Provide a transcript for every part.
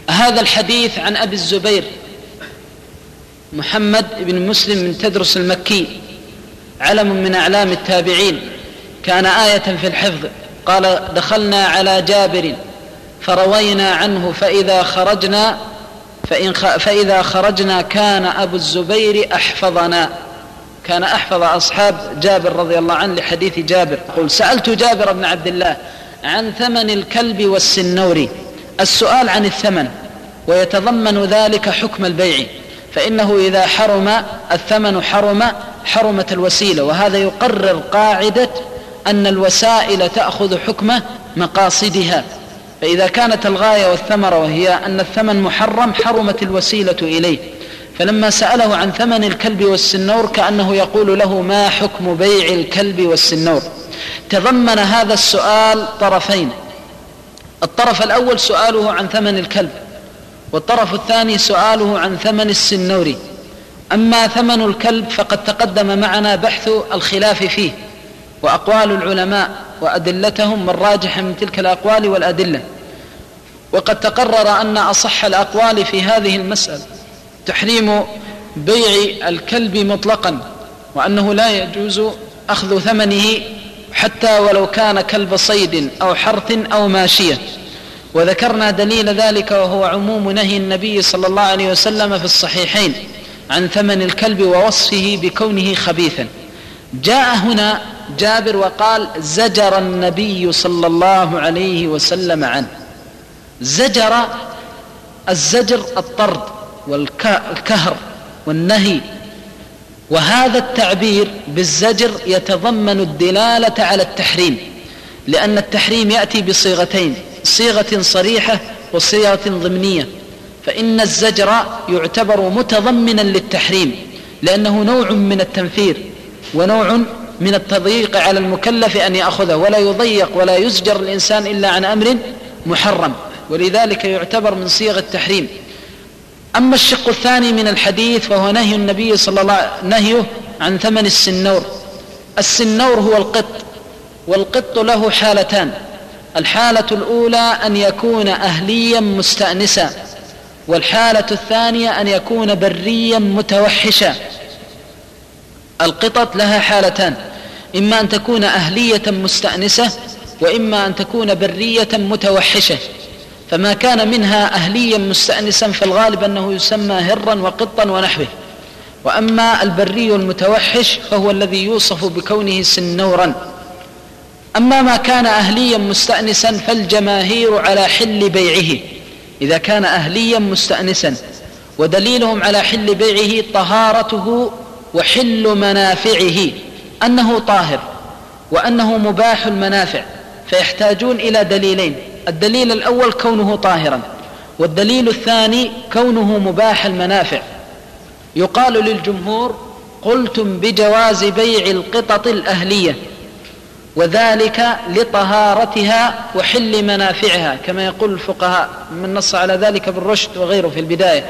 هذا الحديث عن أبي الزبير محمد بن مسلم من تدرس المكي، علم من أعلام التابعين، كان آية في الحفظ. قال: دخلنا على جابر فروينا عنه فإذا خرجنا كان أبو الزبير أحفظنا، كان أحفظ أصحاب جابر رضي الله عنه لحديث جابر. قل: سألت جابر بن عبد الله عن ثمن الكلب والسنور. السؤال عن الثمن ويتضمن ذلك حكم البيع، فإنه إذا حرم الثمن حرمت الوسيلة، وهذا يقرر قاعدة أن الوسائل تأخذ حكم مقاصدها، فإذا كانت الغاية والثمرة وهي أن الثمن محرم حرمت الوسيلة إليه. فلما سأله عن ثمن الكلب والسنور كأنه يقول له: ما حكم بيع الكلب والسنور؟ تضمن هذا السؤال طرفين: الطرف الأول سؤاله عن ثمن الكلب، والطرف الثاني سؤاله عن ثمن السنور. أما ثمن الكلب فقد تقدم معنا بحث الخلاف فيه وأقوال العلماء وأدلتهم والراجح من تلك الأقوال والأدلة، وقد تقرر أن أصح الأقوال في هذه المسألة تحريم بيع الكلب مطلقا، وأنه لا يجوز أخذ ثمنه حتى ولو كان كلب صيد أو حرث أو ماشية. وذكرنا دليل ذلك وهو عموم نهي النبي صلى الله عليه وسلم في الصحيحين عن ثمن الكلب ووصفه بكونه خبيثا. جاء هنا جابر وقال: زجر النبي صلى الله عليه وسلم عنه. الزجر الطرد والكهر والنهي، وهذا التعبير بالزجر يتضمن الدلالة على التحريم، لأن التحريم يأتي بصيغتين: صيغة صريحة وصيغة ضمنية. فإن الزجر يعتبر متضمنا للتحريم، لأنه نوع من التنفير ونوع من التضييق على المكلف أن يأخذه، ولا يضيق ولا يزجر الإنسان إلا عن أمر محرم، ولذلك يعتبر من صيغ التحريم. أما الشق الثاني من الحديث فهو نهي النبي صلى الله عليه وسلم نهيه عن ثمن السنور. السنور هو القط، والقط له حالتان: الحالة الأولى أن يكون أهليا مستأنسا، والحالة الثانية أن يكون بريا متوحشا. القطط لها حالتان: إما أن تكون أهلية مستأنسة، وإما أن تكون برية متوحشة. فما كان منها أهليا مستأنسا فالغالب أنه يسمى هرا وقطا ونحوه، وأما البري المتوحش فهو الذي يوصف بكونه سنورا. أما ما كان أهليا مستأنسا فالجماهير على حل بيعه إذا كان أهليا مستأنسا، ودليلهم على حل بيعه طهارته وحل منافعه، أنه طاهر وأنه مباح المنافع، فيحتاجون إلى دليلين: الدليل الأول كونه طاهرا، والدليل الثاني كونه مباح المنافع. يقال للجمهور: قلتم بجواز بيع القطط الأهلية، وذلك لطهارتها وحل منافعها، كما يقول الفقهاء من نص على ذلك بالرشد وغيره في البداية.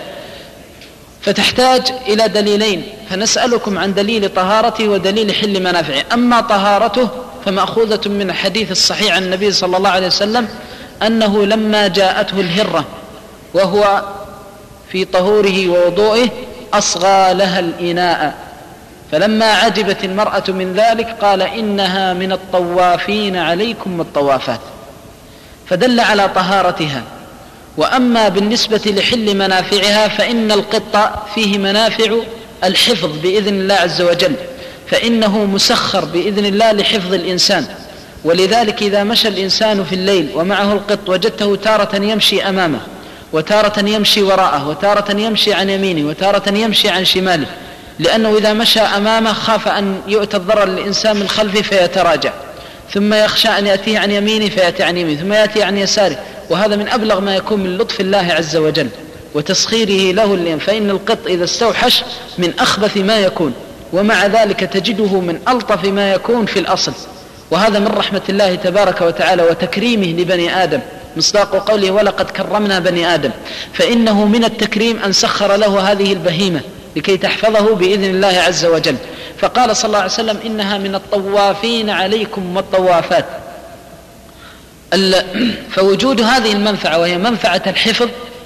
فتحتاج إلى دليلين، فنسألكم عن دليل طهارته ودليل حل منافعه. أما طهارته فمأخوذة من الحديث الصحيح عن النبي صلى الله عليه وسلم أنه لما جاءته الهرة وهو في طهوره ووضوئه أصغى لها الإناء، فلما عجبت المرأة من ذلك قال: إنها من الطوافين عليكم والطوافات، فدل على طهارتها. وأما بالنسبة لحل منافعها فإن القط فيه منافع الحفظ بإذن الله عز وجل، فإنه مسخر بإذن الله لحفظ الإنسان. ولذلك إذا مشى الإنسان في الليل ومعه القط وجدته تارة يمشي أمامه، وتارة يمشي وراءه، وتارة يمشي عن يمينه، وتارة يمشي عن شماله، لأنه إذا مشى أمامه خاف أن يؤتى الضرر للإنسان من خلفه فيتراجع، ثم يخشى أن يأتيه عن يمينه فيأتي عن يمينه، ثم يأتي عن يساره. وهذا من أبلغ ما يكون من لطف الله عز وجل وتسخيره له، فإن القط إذا استوحش من أخبث ما يكون، ومع ذلك تجده من ألطف ما يكون في الأصل. وهذا من رحمة الله تبارك وتعالى وتكريمه لبني آدم، مصداق قوله: ولقد كرمنا بني آدم. فإنه من التكريم أن سخر له هذه البهيمة لكي تحفظه بإذن الله عز وجل. فقال صلى الله عليه وسلم: إنها من الطوافين عليكم والطوافات. فوجود هذه المنفعة وهي منفعة الحفظ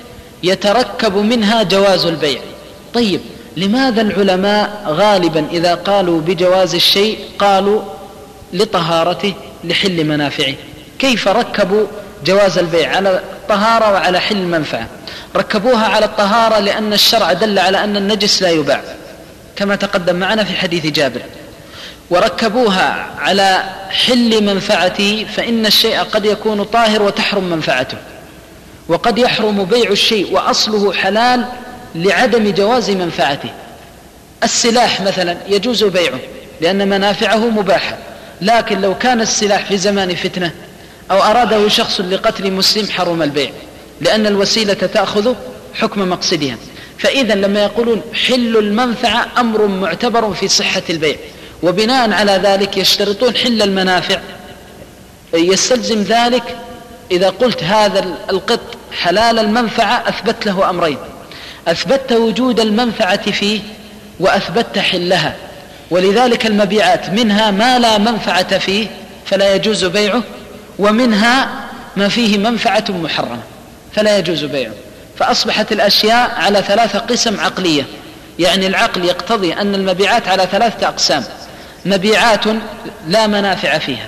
يتركب منها جواز البيع. طيب لماذا العلماء غالبا إذا قالوا بجواز الشيء قالوا لطهارته لحل منافعه؟ كيف ركبوا جواز البيع على الطهارة وعلى حل المنفعة؟ ركبوها على الطهارة لأن الشرع دل على أن النجس لا يباع كما تقدم معنا في حديث جابر، وركبوها على حل منفعته فإن الشيء قد يكون طاهر وتحرم منفعته، وقد يحرم بيع الشيء وأصله حلال لعدم جواز منفعته. السلاح مثلا يجوز بيعه لأن منافعه مباحة، لكن لو كان السلاح في زمان فتنة أو أراده شخص لقتل مسلم حرم البيع لأن الوسيلة تأخذ حكم مقصدها. فإذا لما يقولون حل المنفعة أمر معتبر في صحة البيع، وبناء على ذلك يشترطون حل المنافع. يستلزم ذلك إذا قلت هذا القط حلال المنفعة أثبت له أمرين: أثبت وجود المنفعة فيه وأثبت حلها. ولذلك المبيعات منها ما لا منفعة فيه فلا يجوز بيعه، ومنها ما فيه منفعة محرمة فلا يجوز بيعه. فأصبحت الأشياء على 3 قسم عقلية، يعني العقل يقتضي أن المبيعات على 3 أقسام: مبيعات لا منافع فيها،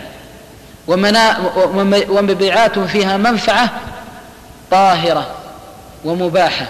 ومبيعات فيها منفعة طاهرة ومباحة،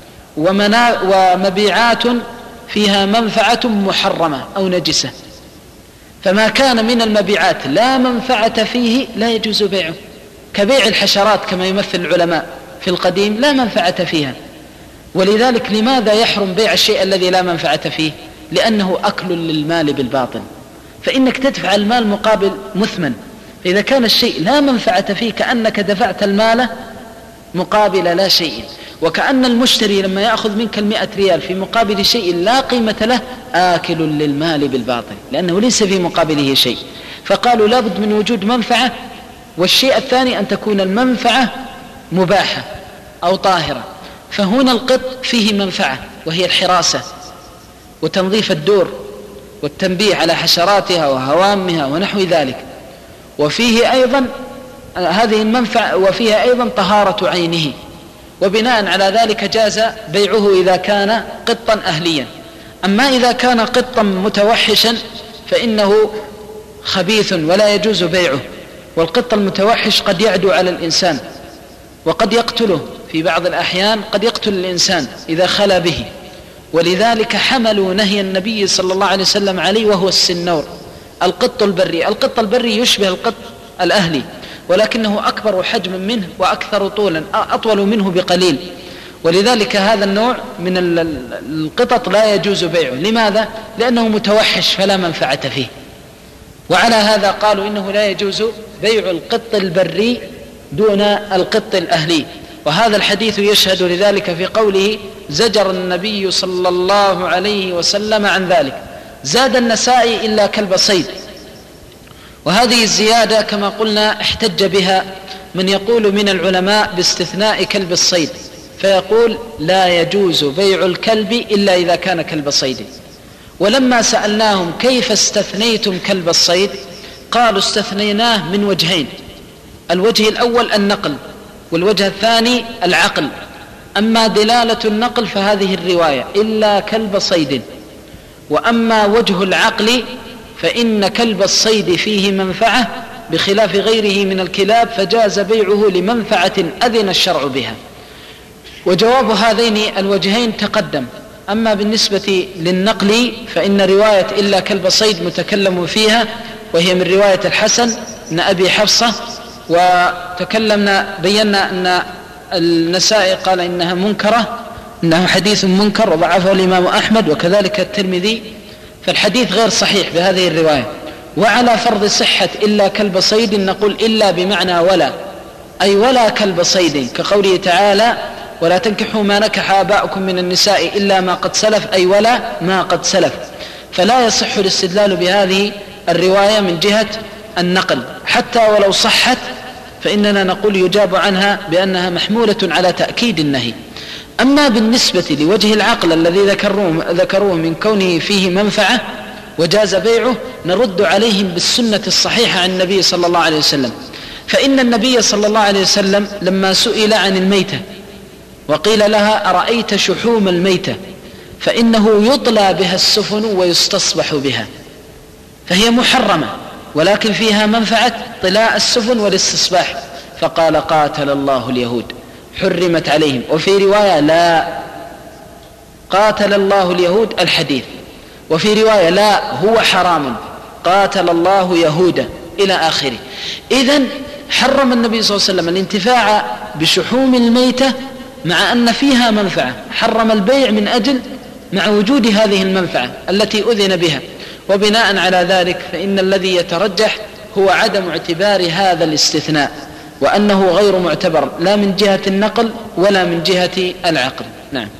ومبيعات فيها منفعة محرمة أو نجسة. فما كان من المبيعات لا منفعة فيه لا يجوز بيعه، كبيع الحشرات كما يمثل العلماء في القديم لا منفعة فيها. ولذلك لماذا يحرم بيع الشيء الذي لا منفعة فيه؟ لأنه أكل للمال بالباطل، فإنك تدفع المال مقابل مثمن. فإذا كان الشيء لا منفعة فيه كأنك دفعت المال مقابل لا شيء، وكأن المشتري لما يأخذ منك 100 ريال في مقابل شيء لا قيمة له آكل للمال بالباطل لأنه ليس في مقابله شيء. فقالوا لابد من وجود منفعة، والشيء الثاني أن تكون المنفعة مباحة أو طاهرة. فهنا القط فيه منفعة وهي الحراسة وتنظيف الدور والتنبيه على حشراتها وهوامها ونحو ذلك، وفيه أيضا هذه المنفعة وفيها أيضا طهارة عينه، وبناء على ذلك جاز بيعه إذا كان قطا أهليا. أما إذا كان قطا متوحشا فإنه خبيث ولا يجوز بيعه، والقط المتوحش قد يعدو على الإنسان وقد يقتله في بعض الأحيان، قد يقتل الإنسان إذا خلا به. ولذلك حملوا نهي النبي صلى الله عليه وسلم عليه وهو السنور القط البري. القط البري يشبه القط الأهلي ولكنه أكبر حجما منه وأكثر طولا، أطول منه بقليل. ولذلك هذا النوع من القطط لا يجوز بيعه. لماذا؟ لأنه متوحش فلا منفعة فيه. وعلى هذا قالوا إنه لا يجوز بيع القط البري دون القط الأهلي. وهذا الحديث يشهد لذلك في قوله: زجر النبي صلى الله عليه وسلم عن ذلك. زاد النسائي: إلا كلب صيد. وهذه الزيادة كما قلنا احتج بها من يقول من العلماء باستثناء كلب الصيد، فيقول لا يجوز بيع الكلب إلا إذا كان كلب صيد. ولما سألناهم كيف استثنيتم كلب الصيد قالوا استثنيناه من وجهين: الوجه الأول النقل، والوجه الثاني العقل. أما دلالة النقل فهذه الرواية إلا كلب صيد، وأما وجه العقل فإن كلب الصيد فيه منفعة بخلاف غيره من الكلاب فجاز بيعه لمنفعة أذن الشرع بها. وجواب هذين الوجهين تقدم. أما بالنسبة للنقل فإن رواية إلا كلب صيد متكلم فيها، وهي من رواية الحسن بن أبي حفصة، وتكلمنا بينا أن النسائي قال إنها منكرة، إنه حديث منكر وضعفه الإمام أحمد وكذلك الترمذي، فالحديث غير صحيح بهذه الرواية. وعلى فرض صحة إلا كلب صيد نقول إلا بمعنى ولا، أي ولا كلب صيد، كقوله تعالى: ولا تنكحوا ما نكح آباؤكم من النساء إلا ما قد سلف، أي ولا ما قد سلف. فلا يصح الاستدلال بهذه الرواية من جهة النقل، حتى ولو صحت فإننا نقول يجاب عنها بأنها محمولة على تأكيد النهي. أما بالنسبة لوجه العقل الذي ذكروه من كونه فيه منفعة وجاز بيعه، نرد عليهم بالسنة الصحيحة عن النبي صلى الله عليه وسلم. فإن النبي صلى الله عليه وسلم لما سئل عن الميتة وقيل لها أرأيت شحوم الميتة فإنه يطلى بها السفن ويستصبح بها، فهي محرمة ولكن فيها منفعة طلاء السفن والاستصباح. فقال قاتل الله اليهود حرمت عليهم. وفي رواية لا قاتل الله اليهود الحديث، وفي رواية لا هو حرام قاتل الله يهودا إلى آخره. إذن حرم النبي صلى الله عليه وسلم الانتفاع بشحوم الميتة مع أن فيها منفعة، حرم البيع من أجل مع وجود هذه المنفعة التي أذن بها. وبناء على ذلك فإن الذي يترجح هو عدم اعتبار هذا الاستثناء، وأنه غير معتبر لا من جهة النقل ولا من جهة العقل. نعم.